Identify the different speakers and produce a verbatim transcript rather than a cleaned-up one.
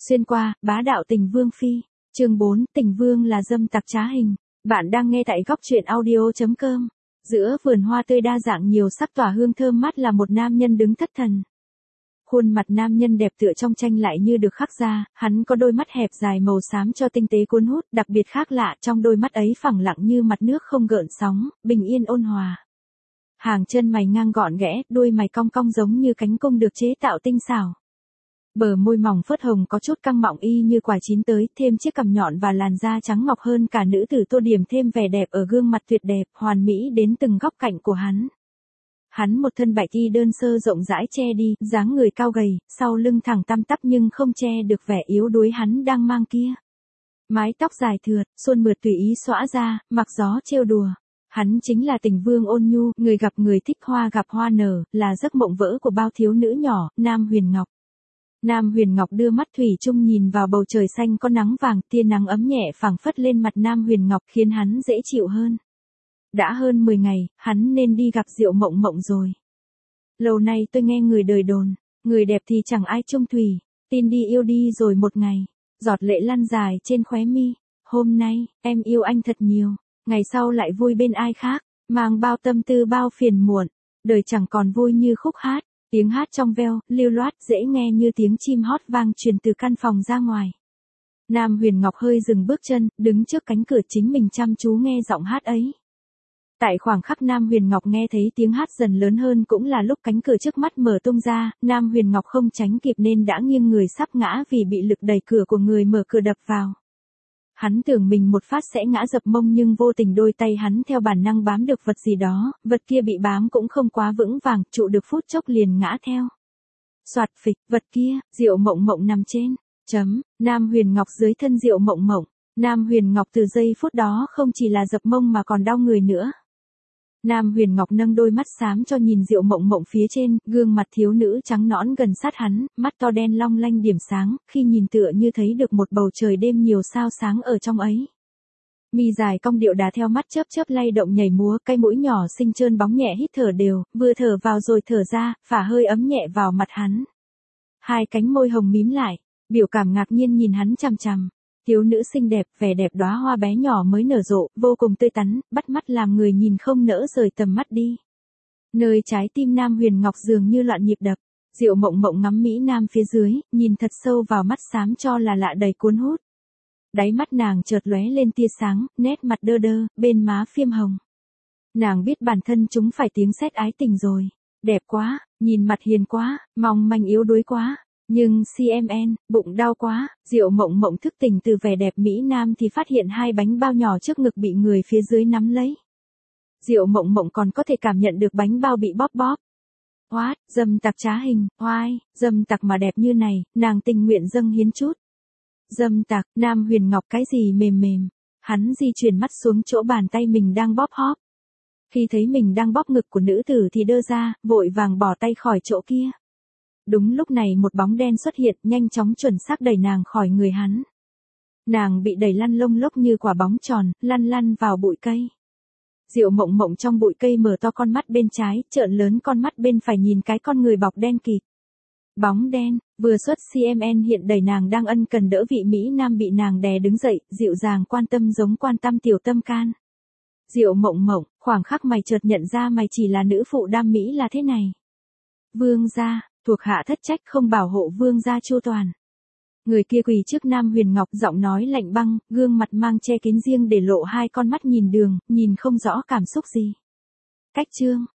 Speaker 1: Xuyên qua, bá đạo tình vương phi. Chương bốn, tình vương là dâm tặc trá hình. Bạn đang nghe tại góc truyện audio chấm com. Giữa vườn hoa tươi đa dạng nhiều sắc tỏa hương thơm mát là một nam nhân đứng thất thần. Khuôn mặt nam nhân đẹp tựa trong tranh lại như được khắc ra, hắn có đôi mắt hẹp dài màu xám cho tinh tế cuốn hút, đặc biệt khác lạ, trong đôi mắt ấy phẳng lặng như mặt nước không gợn sóng, bình yên ôn hòa. Hàng chân mày ngang gọn ghẽ, đuôi mày cong cong giống như cánh cung được chế tạo tinh xảo. Bờ môi mỏng phớt hồng có chút căng mọng y như quả chín tới, thêm chiếc cằm nhọn và làn da trắng ngọc hơn cả nữ tử tô điểm thêm vẻ đẹp ở gương mặt tuyệt đẹp, hoàn mỹ đến từng góc cạnh của hắn. Hắn một thân bạch y đơn sơ rộng rãi che đi, dáng người cao gầy, sau lưng thẳng tăm tắp nhưng không che được vẻ yếu đuối hắn đang mang kia. Mái tóc dài thượt, xuân mượt tùy ý xõa ra, mặc gió trêu đùa. Hắn chính là tình vương ôn nhu, người gặp người thích hoa gặp hoa nở, là giấc mộng vỡ của bao thiếu nữ nhỏ, Nam Huyền Ngọc. Nam Huyền Ngọc đưa mắt thủy chung nhìn vào bầu trời xanh có nắng vàng, tia nắng ấm nhẹ phảng phất lên mặt Nam Huyền Ngọc khiến hắn dễ chịu hơn. Đã hơn mười ngày, hắn nên đi gặp Diệu Mộng Mộng rồi. Lâu nay tôi nghe người đời đồn, người đẹp thì chẳng ai chung thủy, tin đi yêu đi rồi một ngày, giọt lệ lăn dài trên khóe mi. Hôm nay, em yêu anh thật nhiều, ngày sau lại vui bên ai khác, mang bao tâm tư bao phiền muộn, đời chẳng còn vui như khúc hát. Tiếng hát trong veo, lưu loát, dễ nghe như tiếng chim hót vang truyền từ căn phòng ra ngoài. Nam Huyền Ngọc hơi dừng bước chân, đứng trước cánh cửa chính mình chăm chú nghe giọng hát ấy. Tại khoảng khắc Nam Huyền Ngọc nghe thấy tiếng hát dần lớn hơn cũng là lúc cánh cửa trước mắt mở tung ra, Nam Huyền Ngọc không tránh kịp nên đã nghiêng người sắp ngã vì bị lực đẩy cửa của người mở cửa đập vào. Hắn tưởng mình một phát sẽ ngã dập mông nhưng vô tình đôi tay hắn theo bản năng bám được vật gì đó, vật kia bị bám cũng không quá vững vàng, trụ được phút chốc liền ngã theo. Soạt phịch, vật kia, Diệu Mộng Mộng nằm trên, chấm, Nam Huyền Ngọc dưới thân Diệu Mộng Mộng. Nam Huyền Ngọc từ giây phút đó không chỉ là dập mông mà còn đau người nữa. Nam Huyền Ngọc nâng đôi mắt xám cho nhìn Diệu Mộng Mộng phía trên, gương mặt thiếu nữ trắng nõn gần sát hắn, mắt to đen long lanh điểm sáng, khi nhìn tựa như thấy được một bầu trời đêm nhiều sao sáng ở trong ấy. Mi dài cong điệu đà theo mắt chớp chớp lay động nhảy múa, cái mũi nhỏ xinh trơn bóng nhẹ hít thở đều, vừa thở vào rồi thở ra, phả hơi ấm nhẹ vào mặt hắn. Hai cánh môi hồng mím lại, biểu cảm ngạc nhiên nhìn hắn chằm chằm. Thiếu nữ xinh đẹp, vẻ đẹp đóa hoa bé nhỏ mới nở rộ, vô cùng tươi tắn, bắt mắt làm người nhìn không nỡ rời tầm mắt đi. Nơi trái tim Nam Huyền Ngọc dường như loạn nhịp đập, Diệu Mộng Mộng ngắm Mỹ Nam phía dưới, nhìn thật sâu vào mắt xám cho là lạ đầy cuốn hút. Đáy mắt nàng chợt lóe lên tia sáng, nét mặt đơ đơ, bên má phiêm hồng. Nàng biết bản thân chúng phải tiếng sét ái tình rồi, đẹp quá, nhìn mặt hiền quá, mong manh yếu đuối quá. Nhưng xê em en, bụng đau quá, Diệu Mộng Mộng thức tỉnh từ vẻ đẹp Mỹ Nam thì phát hiện hai bánh bao nhỏ trước ngực bị người phía dưới nắm lấy. Diệu Mộng Mộng còn có thể cảm nhận được bánh bao bị bóp bóp. What, dâm tặc trá hình, oai, dâm tặc mà đẹp như này, nàng tình nguyện dâng hiến chút. Dâm tặc, Nam Huyền Ngọc cái gì mềm mềm, hắn di chuyển mắt xuống chỗ bàn tay mình đang bóp hóp. Khi thấy mình đang bóp ngực của nữ tử thì đơ ra, vội vàng bỏ tay khỏi chỗ kia. Đúng lúc này một bóng đen xuất hiện, nhanh chóng chuẩn xác đẩy nàng khỏi người hắn. Nàng bị đẩy lăn lông lốc như quả bóng tròn, lăn lăn vào bụi cây. Diệu Mộng Mộng trong bụi cây mở to con mắt bên trái, trợn lớn con mắt bên phải nhìn cái con người bọc đen kịt. Bóng đen, vừa xuất xê em en hiện đẩy nàng đang ân cần đỡ vị Mỹ Nam bị nàng đè đứng dậy, dịu dàng quan tâm giống quan tâm tiểu tâm can. Diệu Mộng Mộng, khoảng khắc mày chợt nhận ra mày chỉ là nữ phụ đam mỹ là thế này. Vương gia, thuộc hạ thất trách không bảo hộ vương gia chu toàn. Người kia quỳ trước Nam Huyền Ngọc, giọng nói lạnh băng, gương mặt mang che kín riêng để lộ hai con mắt nhìn đường, nhìn không rõ cảm xúc gì. Cách chương,